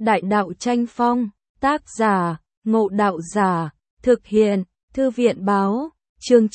Đại đạo tranh phong, tác giả, Ngộ Đạo Giả, thực hiện, Thư viện báo, chương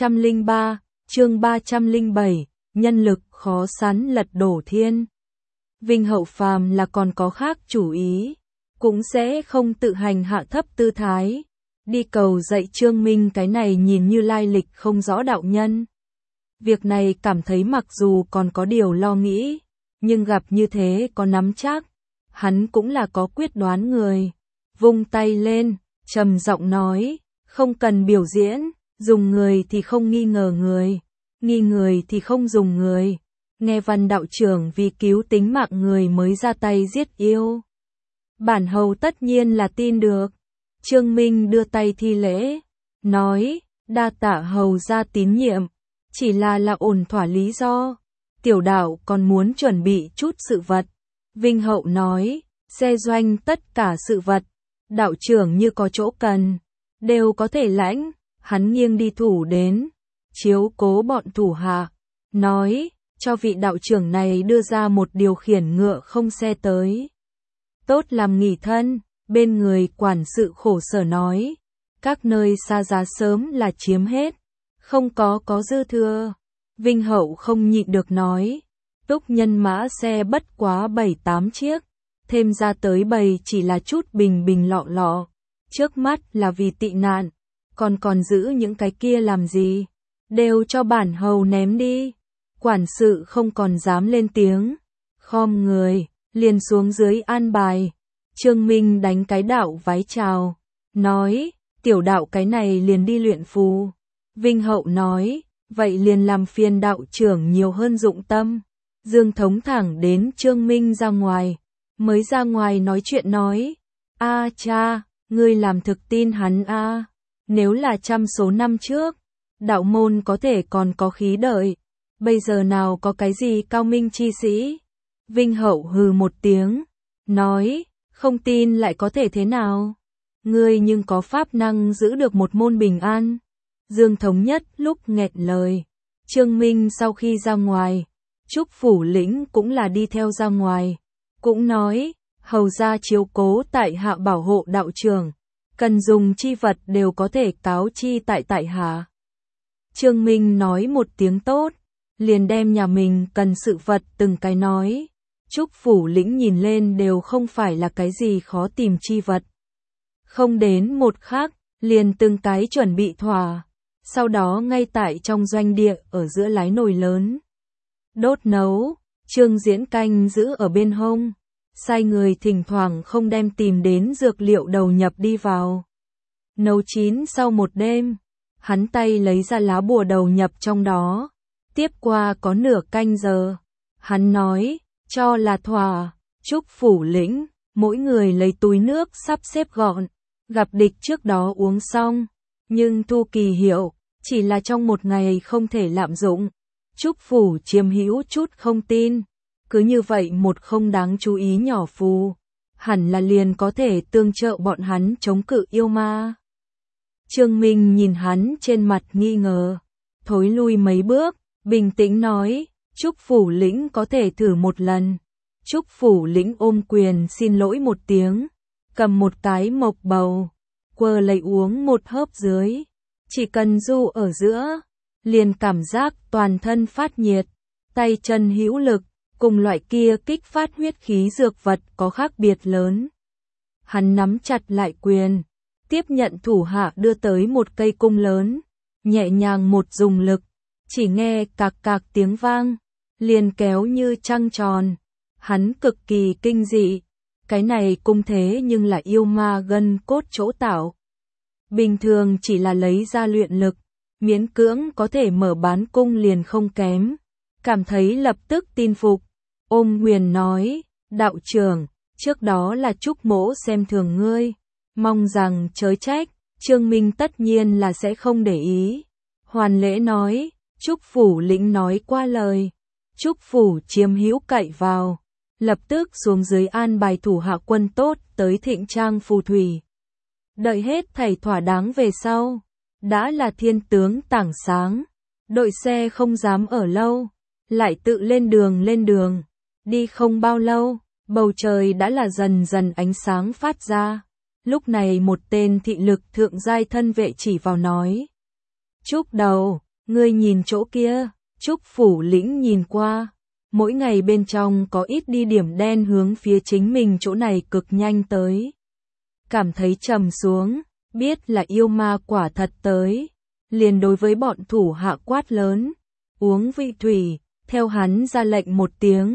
903, chương 307, nhân lực khó sắn lật đổ thiên. Vinh Hậu phàm là còn có khác chủ ý, cũng sẽ không tự hành hạ thấp tư thái, đi cầu dạy Trương Minh cái này nhìn như lai lịch không rõ đạo nhân. Việc này cảm thấy mặc dù còn có điều lo nghĩ, nhưng gặp như thế có nắm chắc, hắn cũng là có quyết đoán người. Vung tay lên, trầm giọng nói, không cần biểu diễn, dùng người thì không nghi ngờ người, nghi người thì không dùng người. Nghe Văn đạo trưởng vì cứu tính mạng người mới ra tay giết yêu. Bản hầu tất nhiên là tin được. Trương Minh đưa tay thi lễ, nói, đa tạ hầu ra tín nhiệm, chỉ là ổn thỏa lý do. Tiểu đạo còn muốn chuẩn bị chút sự vật. Vinh Hậu nói, xe doanh tất cả sự vật, đạo trưởng như có chỗ cần, đều có thể lãnh. Hắn nghiêng đi thủ đến, chiếu cố bọn thủ hạ, nói, cho vị đạo trưởng này đưa ra một điều khiển ngựa không xe tới. Tốt làm nghỉ thân, bên người quản sự khổ sở nói, các nơi xa giá sớm là chiếm hết, không có dư thừa. Vinh Hậu không nhịn được nói, túc nhân mã xe bất quá 7-8 chiếc, thêm ra tới bầy chỉ là chút bình lọ lọ, trước mắt là vì tị nạn, còn giữ những cái kia làm gì, đều cho bản hầu ném đi. Quản sự không còn dám lên tiếng, khom người, liền xuống dưới an bài. Trương Minh đánh cái đạo vái chào, nói, tiểu đạo cái này liền đi luyện phù. Vinh Hậu nói, vậy liền làm phiền đạo trưởng nhiều hơn dụng tâm. Dương Thống thẳng đến Trương Minh ra ngoài, mới ra ngoài nói chuyện nói, a cha, ngươi làm thực tin hắn a, nếu là trăm số năm trước, đạo môn có thể còn có khí đợi, bây giờ nào có cái gì cao minh chi sĩ. Vinh Hậu hừ một tiếng, nói, không tin lại có thể thế nào, ngươi nhưng có pháp năng giữ được một môn bình an. Dương Thống nhất lúc nghẹn lời. Trương Minh sau khi ra ngoài, Trúc Phủ Lĩnh cũng là đi theo ra ngoài, cũng nói, hầu ra chiếu cố tại hạ bảo hộ đạo trưởng, cần dùng chi vật đều có thể cáo chi tại hạ. Trương Minh nói một tiếng tốt, liền đem nhà mình cần sự vật từng cái nói. Trúc Phủ Lĩnh nhìn lên đều không phải là cái gì khó tìm chi vật. Không đến một khắc, liền từng cái chuẩn bị thỏa. Sau đó ngay tại trong doanh địa ở giữa lái nồi lớn. Đốt nấu, Trương Diễn canh giữ ở bên hông. Sai người thỉnh thoảng không đem tìm đến dược liệu đầu nhập đi vào. Nấu chín sau một đêm, hắn tay lấy ra lá bùa đầu nhập trong đó. Tiếp qua có nửa canh giờ, hắn nói, cho là thỏa. Trúc Phủ Lĩnh, mỗi người lấy túi nước sắp xếp gọn, gặp địch trước đó uống xong, nhưng thu kỳ hiệu, chỉ là trong một ngày không thể lạm dụng. Trúc Phủ chiếm hữu chút không tin, cứ như vậy một không đáng chú ý nhỏ phù, hẳn là liền có thể tương trợ bọn hắn chống cự yêu ma. Trương Minh nhìn hắn trên mặt nghi ngờ, thối lui mấy bước, bình tĩnh nói, Trúc Phủ Lĩnh có thể thử một lần. Trúc Phủ Lĩnh ôm quyền xin lỗi một tiếng, cầm một cái mộc bầu, quơ lấy uống một hớp dưới, chỉ cần du ở giữa, liền cảm giác toàn thân phát nhiệt, tay chân hữu lực, cùng loại kia kích phát huyết khí dược vật có khác biệt lớn. Hắn nắm chặt lại quyền, tiếp nhận thủ hạ đưa tới một cây cung lớn, nhẹ nhàng một dùng lực, chỉ nghe cạc cạc tiếng vang, liền kéo như trăng tròn. Hắn cực kỳ kinh dị, cái này cung thế nhưng là yêu ma gân cốt chỗ tạo. Bình thường chỉ là lấy ra luyện lực, miễn cưỡng có thể mở bán cung liền không kém. Cảm thấy lập tức tin phục, ôm huyền nói, đạo trưởng, trước đó là Trúc mỗ xem thường ngươi, mong rằng chớ trách. Trương Minh tất nhiên là sẽ không để ý. Hoàn lễ nói, Trúc Phủ Lĩnh nói qua lời, Trúc Phủ chiếm hữu cậy vào, lập tức xuống dưới an bài thủ hạ quân tốt tới Thịnh Trang phù thủy. Đợi hết thảy thỏa đáng về sau, đã là thiên tướng tảng sáng, đội xe không dám ở lâu, lại tự lên đường. Đi không bao lâu, bầu trời đã là dần dần ánh sáng phát ra. Lúc này một tên thị lực thượng giai thân vệ chỉ vào nói. Trúc đầu, ngươi nhìn chỗ kia. Trúc phủ lĩnh nhìn qua. Mỗi ngày bên trong có ít đi điểm đen hướng phía chính mình chỗ này cực nhanh tới. Cảm thấy trầm xuống, biết là yêu ma quả thật tới. Liền đối với bọn thủ hạ quát lớn. Uống vị thủy, theo hắn ra lệnh một tiếng.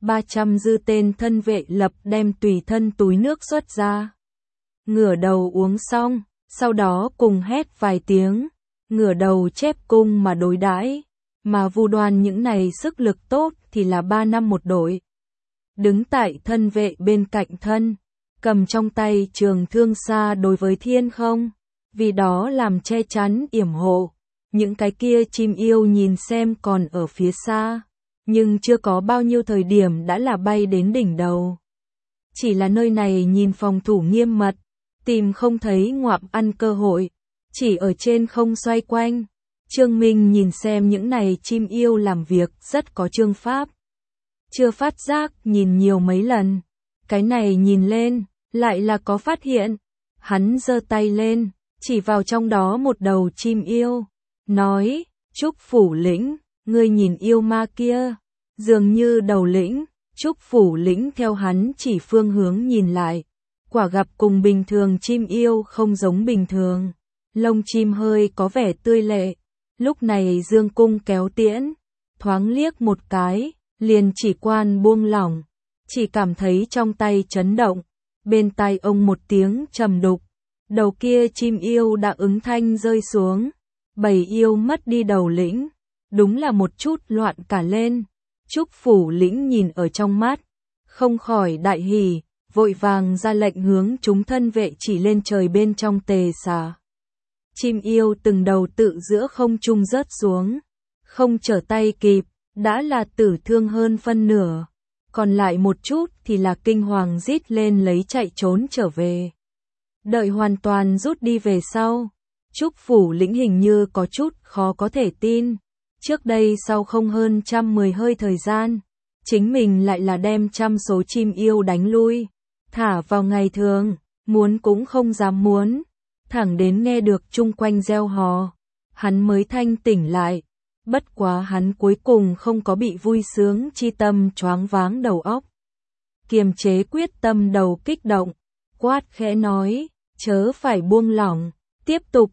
300 dư tên thân vệ lập đem tùy thân túi nước xuất ra. Ngửa đầu uống xong, sau đó cùng hét vài tiếng. Ngửa đầu chép cung mà đối đãi. Mà Vu Đoan những này sức lực tốt thì là 3 năm một đội. Đứng tại thân vệ bên cạnh thân, cầm trong tay trường thương xa đối với thiên không, vì đó làm che chắn yểm hộ. Những cái kia chim yêu nhìn xem còn ở phía xa, nhưng chưa có bao nhiêu thời điểm đã là bay đến đỉnh đầu. Chỉ là nơi này nhìn phòng thủ nghiêm mật, tìm không thấy ngoạm ăn cơ hội, chỉ ở trên không xoay quanh. Trương Minh nhìn xem những này chim yêu làm việc rất có chương pháp. Chưa phát giác nhìn nhiều mấy lần. Cái này nhìn lên, lại là có phát hiện. Hắn giơ tay lên, chỉ vào trong đó một đầu chim yêu. Nói, Trúc phủ lĩnh, ngươi nhìn yêu ma kia. Dường như đầu lĩnh, Trúc phủ lĩnh theo hắn chỉ phương hướng nhìn lại. Quả gặp cùng bình thường chim yêu không giống bình thường. Lông chim hơi có vẻ tươi lệ. Lúc này dương cung kéo tiễn, thoáng liếc một cái, liền chỉ quan buông lỏng, chỉ cảm thấy trong tay chấn động, bên tai ông một tiếng trầm đục, đầu kia chim yêu đã ứng thanh rơi xuống, bầy yêu mất đi đầu lĩnh, đúng là một chút loạn cả lên. Trúc phủ lĩnh nhìn ở trong mắt, không khỏi đại hỉ, vội vàng ra lệnh hướng chúng thân vệ chỉ lên trời bên trong tề xà. Chim yêu từng đầu tự giữa không trung rớt xuống, không trở tay kịp, đã là tử thương hơn phân nửa, còn lại một chút thì là kinh hoàng rít lên lấy chạy trốn trở về. Đợi hoàn toàn rút đi về sau, Trúc phủ lĩnh hình như có chút khó có thể tin, trước đây sau không hơn 110 hơi thời gian, chính mình lại là đem trăm số chim yêu đánh lui, thả vào ngày thường, muốn cũng không dám muốn. Thẳng đến nghe được chung quanh reo hò, hắn mới thanh tỉnh lại, bất quá hắn cuối cùng không có bị vui sướng chi tâm choáng váng đầu óc. Kiềm chế quyết tâm đầu kích động, quát khẽ nói, chớ phải buông lỏng, tiếp tục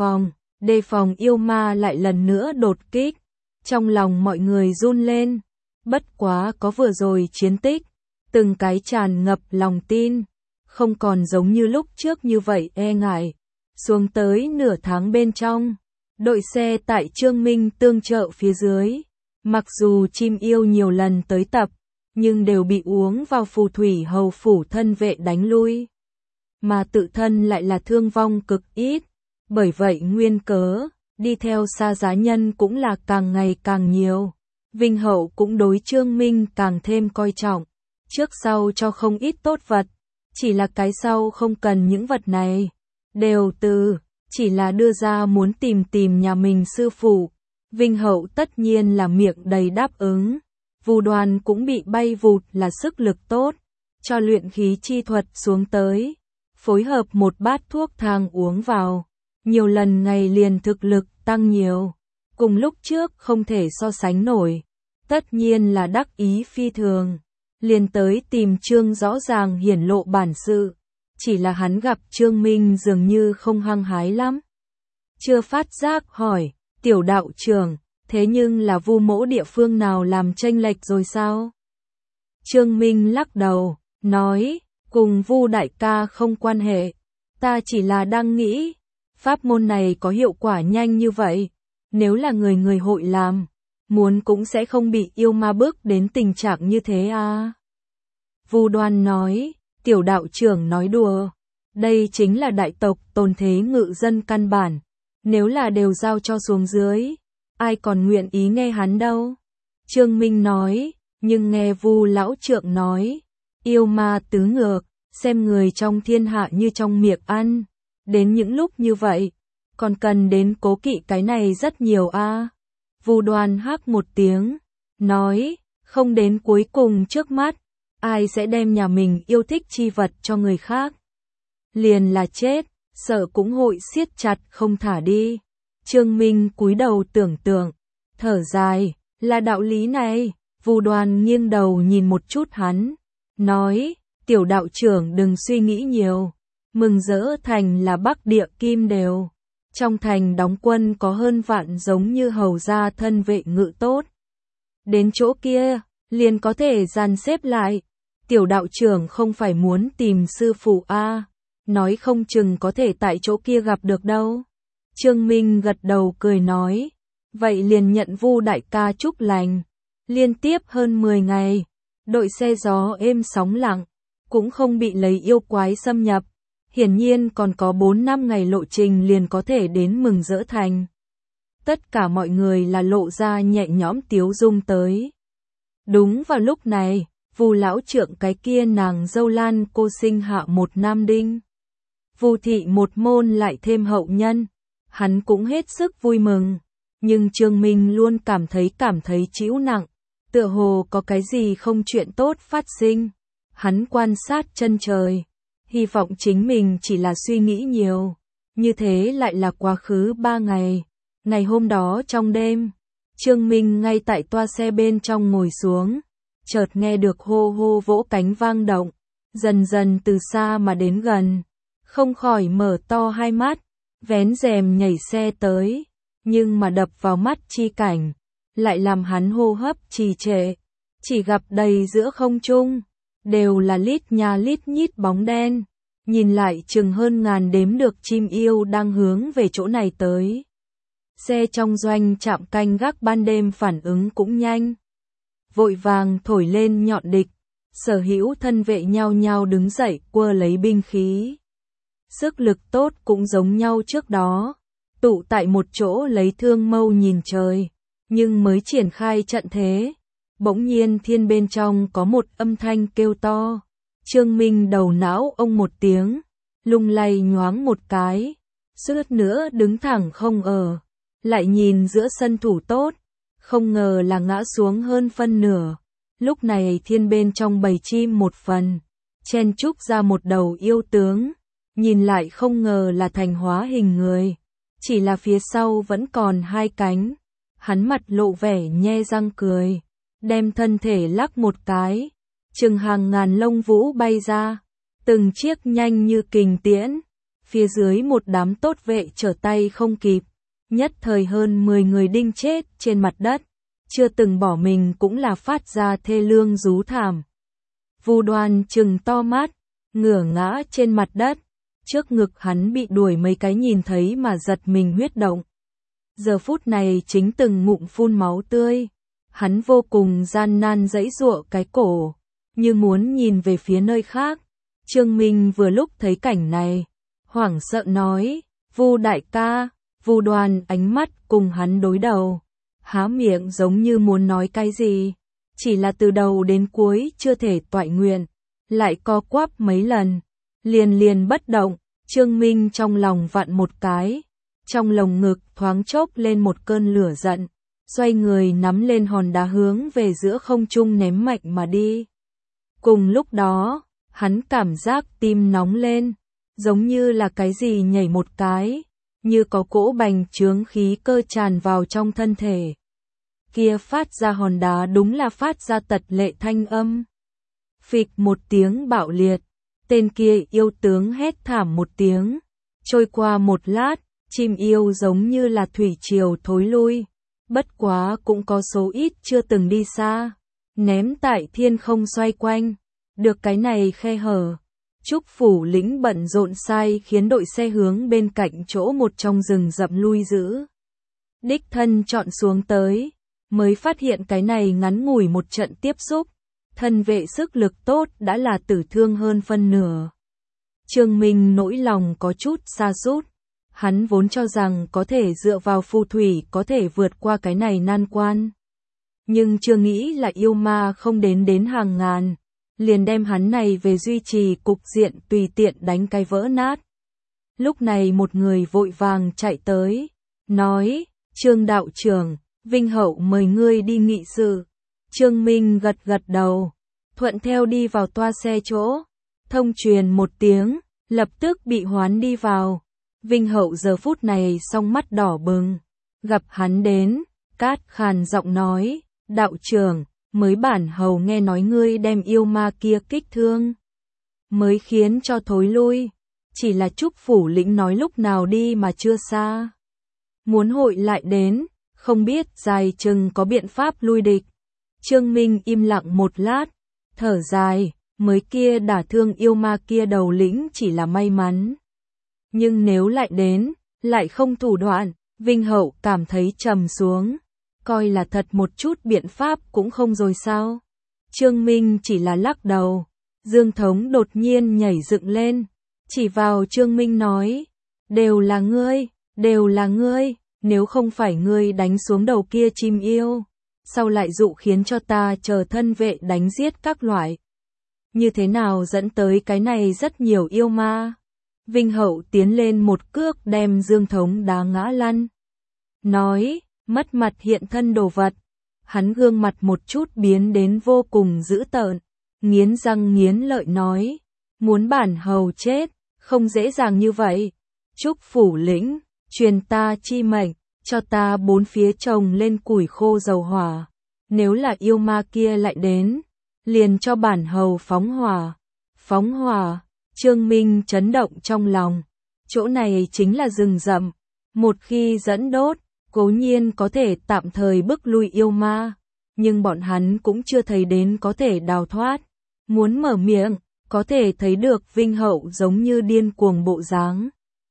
đề phòng yêu ma lại lần nữa đột kích. Trong lòng mọi người run lên, bất quá có vừa rồi chiến tích, từng cái tràn ngập lòng tin, không còn giống như lúc trước như vậy e ngại. Xuống tới nửa tháng bên trong, đội xe tại Trương Minh tương trợ phía dưới, mặc dù chim yêu nhiều lần tới tập, nhưng đều bị uống vào phù thủy hầu phủ thân vệ đánh lui. Mà tự thân lại là thương vong cực ít, bởi vậy nguyên cớ, đi theo xa giá nhân cũng là càng ngày càng nhiều. Vinh hậu cũng đối Trương Minh càng thêm coi trọng, trước sau cho không ít tốt vật, chỉ là cái sau không cần những vật này. Đều từ, chỉ là đưa ra muốn tìm nhà mình sư phụ. Vinh hậu tất nhiên là miệng đầy đáp ứng. Vu Đoan cũng bị bay vụt là sức lực tốt, cho luyện khí chi thuật xuống tới, phối hợp một bát thuốc thang uống vào, nhiều lần ngày liền thực lực tăng nhiều, cùng lúc trước không thể so sánh nổi, tất nhiên là đắc ý phi thường, liền tới tìm Trương rõ ràng hiển lộ bản sự. Chỉ là hắn gặp Trương Minh dường như không hăng hái lắm. Chưa phát giác hỏi, tiểu đạo trưởng, thế nhưng là Vu mỗ địa phương nào làm chênh lệch rồi sao? Trương Minh lắc đầu, nói, cùng Vu đại ca không quan hệ, ta chỉ là đang nghĩ, pháp môn này có hiệu quả nhanh như vậy, nếu là người hội làm, muốn cũng sẽ không bị yêu ma bước đến tình trạng như thế à. Vu Đoan nói, tiểu đạo trưởng nói đùa, đây chính là đại tộc tồn thế ngự dân căn bản, nếu là đều giao cho xuống dưới, ai còn nguyện ý nghe hắn đâu. Trương Minh nói, nhưng nghe Vu lão trượng nói, yêu ma tứ ngược, xem người trong thiên hạ như trong miệng ăn, đến những lúc như vậy, còn cần đến cố kỵ cái này rất nhiều a. Vu Đoan hắc một tiếng, nói, không đến cuối cùng trước mắt, ai sẽ đem nhà mình yêu thích chi vật cho người khác. Liền là chết, sợ cũng hội siết chặt không thả đi. Trương Minh cúi đầu tưởng tượng, thở dài, là đạo lý này. Vu Đoan nghiêng đầu nhìn một chút hắn, nói, tiểu đạo trưởng đừng suy nghĩ nhiều. Mừng Rỡ thành là Bắc Địa Kim Đều. Trong thành đóng quân có hơn vạn giống như hầu gia thân vệ ngự tốt. Đến chỗ kia, liền có thể dàn xếp lại. Tiểu đạo trưởng không phải muốn tìm sư phụ a, nói không chừng có thể tại chỗ kia gặp được đâu. Trương Minh gật đầu cười nói, vậy liền nhận Vu đại ca chúc lành. Liên tiếp hơn 10 ngày, đội xe gió êm sóng lặng, cũng không bị lấy yêu quái xâm nhập. Hiển nhiên còn có 4-5 ngày lộ trình liền có thể đến Mừng Rỡ thành. Tất cả mọi người là lộ ra nhẹ nhõm tiếu dung tới. Đúng vào lúc này, Vu lão trượng cái kia nàng dâu Lan cô sinh hạ một nam đinh. Vu thị một môn lại thêm hậu nhân, hắn cũng hết sức vui mừng, nhưng Trương Minh luôn cảm thấy trĩu nặng, tựa hồ có cái gì không chuyện tốt phát sinh. Hắn quan sát chân trời, hy vọng chính mình chỉ là suy nghĩ nhiều, như thế lại là quá khứ 3 ngày. Ngày hôm đó trong đêm, Trương Minh ngay tại toa xe bên trong ngồi xuống, chợt nghe được hô hô vỗ cánh vang động, dần dần từ xa mà đến gần, không khỏi mở to hai mắt, vén rèm nhảy xe tới, nhưng mà đập vào mắt chi cảnh, lại làm hắn hô hấp trì trệ, chỉ gặp đầy giữa không trung, đều là lít nha lít nhít bóng đen, nhìn lại chừng hơn ngàn đếm được chim yêu đang hướng về chỗ này tới. Xe trong doanh trạm canh gác ban đêm phản ứng cũng nhanh, vội vàng thổi lên nhọn địch, sở hữu thân vệ nhao nhao đứng dậy quơ lấy binh khí. Sức lực tốt cũng giống nhau trước đó, tụ tại một chỗ lấy thương mâu nhìn trời, nhưng mới triển khai trận thế, bỗng nhiên thiên bên trong có một âm thanh kêu to. Trương Minh đầu não ông một tiếng, lung lay nhoáng một cái, suýt nữa đứng thẳng không ở, lại nhìn giữa sân thủ tốt, không ngờ là ngã xuống hơn phân nửa. Lúc này thiên bên trong bầy chim một phần, chen chúc ra một đầu yêu tướng, nhìn lại không ngờ là thành hóa hình người, chỉ là phía sau vẫn còn hai cánh. Hắn mặt lộ vẻ nhe răng cười, đem thân thể lắc một cái, chừng hàng ngàn lông vũ bay ra, từng chiếc nhanh như kình tiễn, phía dưới một đám tốt vệ trở tay không kịp, nhất thời hơn 10 người đinh chết trên mặt đất, chưa từng bỏ mình cũng là phát ra thê lương rú thảm. Vu Đoan chừng to mắt, ngửa ngã trên mặt đất, trước ngực hắn bị đuổi mấy cái nhìn thấy mà giật mình huyết động. Giờ phút này chính từng ngụm phun máu tươi, hắn vô cùng gian nan giãy giụa cái cổ, như muốn nhìn về phía nơi khác. Trương Minh vừa lúc thấy cảnh này, hoảng sợ nói, Vu đại ca. Vu Đoan ánh mắt cùng hắn đối đầu, há miệng giống như muốn nói cái gì, chỉ là từ đầu đến cuối chưa thể toại nguyện, lại co quắp mấy lần, liền bất động. Trương Minh trong lòng vặn một cái, trong lồng ngực thoáng chốc lên một cơn lửa giận, xoay người nắm lên hòn đá hướng về giữa không trung ném mạnh mà đi. Cùng lúc đó, hắn cảm giác tim nóng lên, giống như là cái gì nhảy một cái, như có cỗ bành trướng khí cơ tràn vào trong thân thể. Kia phát ra hòn đá đúng là phát ra tật lệ thanh âm. Phịch một tiếng bạo liệt, tên kia yêu tướng hét thảm một tiếng. Trôi qua một lát, chim yêu giống như là thủy triều thối lui. Bất quá cũng có số ít chưa từng đi xa, ném tại thiên không xoay quanh. Được cái này khe hở, Trúc phủ lĩnh bận rộn sai khiến đội xe hướng bên cạnh chỗ một trong rừng rậm lui giữ. Đích thân chọn xuống tới, mới phát hiện cái này ngắn ngủi một trận tiếp xúc, thân vệ sức lực tốt đã là tử thương hơn phân nửa. Trương Minh nỗi lòng có chút sa sút, hắn vốn cho rằng có thể dựa vào phù thủy có thể vượt qua cái này nan quan. Nhưng chưa nghĩ là yêu ma không đến hàng ngàn, liền đem hắn này về duy trì cục diện tùy tiện đánh cái vỡ nát. Lúc này một người vội vàng chạy tới, nói, Trương đạo trưởng, Vinh Hậu mời ngươi đi nghị sự. Trương Minh gật đầu, thuận theo đi vào toa xe chỗ. Thông truyền một tiếng, lập tức bị hoán đi vào. Vinh Hậu giờ phút này song mắt đỏ bừng. Gặp hắn đến, cát khàn giọng nói, đạo trưởng, mới bản hầu nghe nói ngươi đem yêu ma kia kích thương. Mới khiến cho thối lui. Chỉ là Trúc Phủ Lĩnh nói lúc nào đi mà chưa xa. Muốn hội lại đến, không biết dài chừng có biện pháp lui địch. Trương Minh im lặng một lát, thở dài, mới kia đả thương yêu ma kia đầu lĩnh chỉ là may mắn. Nhưng nếu lại đến, lại không thủ đoạn, Vinh Hậu cảm thấy trầm xuống. Coi là thật một chút biện pháp cũng không rồi sao. Trương Minh chỉ là lắc đầu. Dương Thống đột nhiên nhảy dựng lên, chỉ vào Trương Minh nói, đều là ngươi, nếu không phải ngươi đánh xuống đầu kia chim yêu, sao lại dụ khiến cho ta chờ thân vệ đánh giết các loại. Như thế nào dẫn tới cái này rất nhiều yêu ma. Vinh Hậu tiến lên một cước đem Dương Thống đá ngã lăn. Nói, mất mặt hiện thân đồ vật. Hắn gương mặt một chút biến đến vô cùng dữ tợn. Nghiến răng nghiến lợi nói, muốn bản hầu chết, không dễ dàng như vậy. Trúc Phủ Lĩnh, truyền ta chi mệnh, cho ta bốn phía trồng lên củi khô dầu hỏa. Nếu là yêu ma kia lại đến, liền cho bản hầu phóng hỏa. Phóng hỏa, Trương Minh chấn động trong lòng. Chỗ này chính là rừng rậm. Một khi dẫn đốt, cố nhiên có thể tạm thời bức lui yêu ma. Nhưng bọn hắn cũng chưa thấy đến có thể đào thoát. Muốn mở miệng, có thể thấy được Vinh Hậu giống như điên cuồng bộ dáng.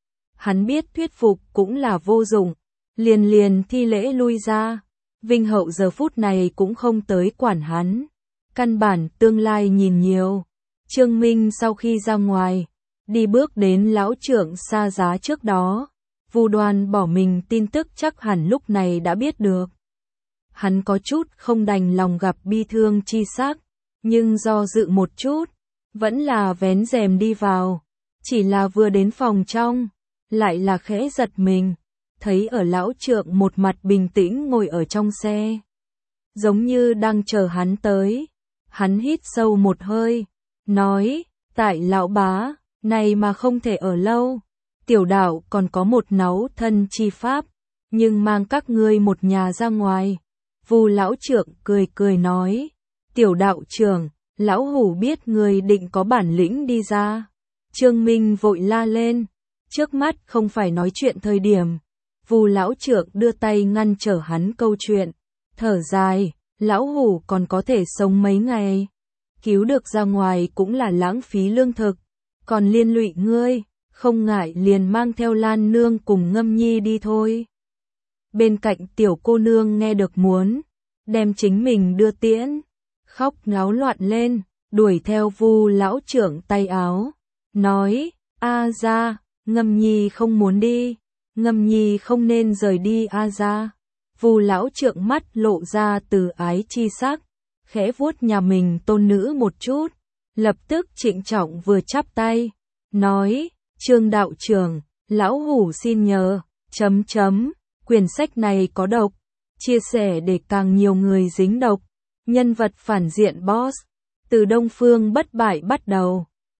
Hắn biết thuyết phục cũng là vô dụng, liền thi lễ lui ra. Vinh Hậu giờ phút này cũng không tới quản hắn. Căn bản tương lai nhìn nhiều. Trương Minh sau khi ra ngoài, đi bước đến lão trưởng xa giá trước đó. Vu Đoan bỏ mình tin tức chắc hẳn lúc này đã biết được. Hắn có chút không đành lòng gặp bi thương chi sắc, nhưng do dự một chút, vẫn là vén rèm đi vào. Chỉ là vừa đến phòng trong, lại là khẽ giật mình, thấy ở lão trượng một mặt bình tĩnh ngồi ở trong xe. Giống như đang chờ hắn tới. Hắn hít sâu một hơi, nói, tại lão bá, này mà không thể ở lâu. Tiểu đạo còn có một náu thân chi pháp, nhưng mang các ngươi một nhà ra ngoài. Vu lão trưởng cười nói, tiểu đạo trưởng, lão hủ biết người định có bản lĩnh đi ra. Trương Minh vội la lên, trước mắt không phải nói chuyện thời điểm. Vu lão trưởng đưa tay ngăn trở hắn câu chuyện, thở dài, lão hủ còn có thể sống mấy ngày. Cứu được ra ngoài cũng là lãng phí lương thực, còn liên lụy ngươi, không ngại liền mang theo Lan nương cùng Ngâm Nhi đi thôi. Bên cạnh tiểu cô nương nghe được muốn đem chính mình đưa tiễn, khóc náo loạn lên, đuổi theo Vu lão trưởng tay áo, nói, a ra, Ngâm Nhi không muốn đi, Ngâm Nhi không nên rời đi a ra. Vu lão trưởng mắt lộ ra từ ái chi sắc, khẽ vuốt nhà mình tôn nữ một chút, lập tức trịnh trọng vừa chắp tay, nói, Trương đạo trưởng, lão hủ xin nhờ, quyển sách này có độc, chia sẻ để càng nhiều người dính độc. Nhân vật phản diện boss, từ Đông Phương Bất Bại bắt đầu.